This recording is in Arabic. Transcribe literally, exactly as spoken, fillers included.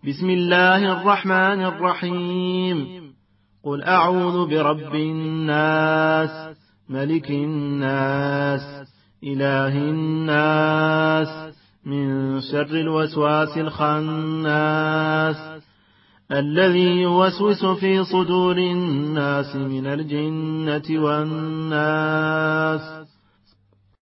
بسم الله الرحمن الرحيم. قل أعوذ برب الناس ملك الناس إله الناس من شر الوسواس الخناس الذي يوسوس في صدور الناس من الجنة والناس.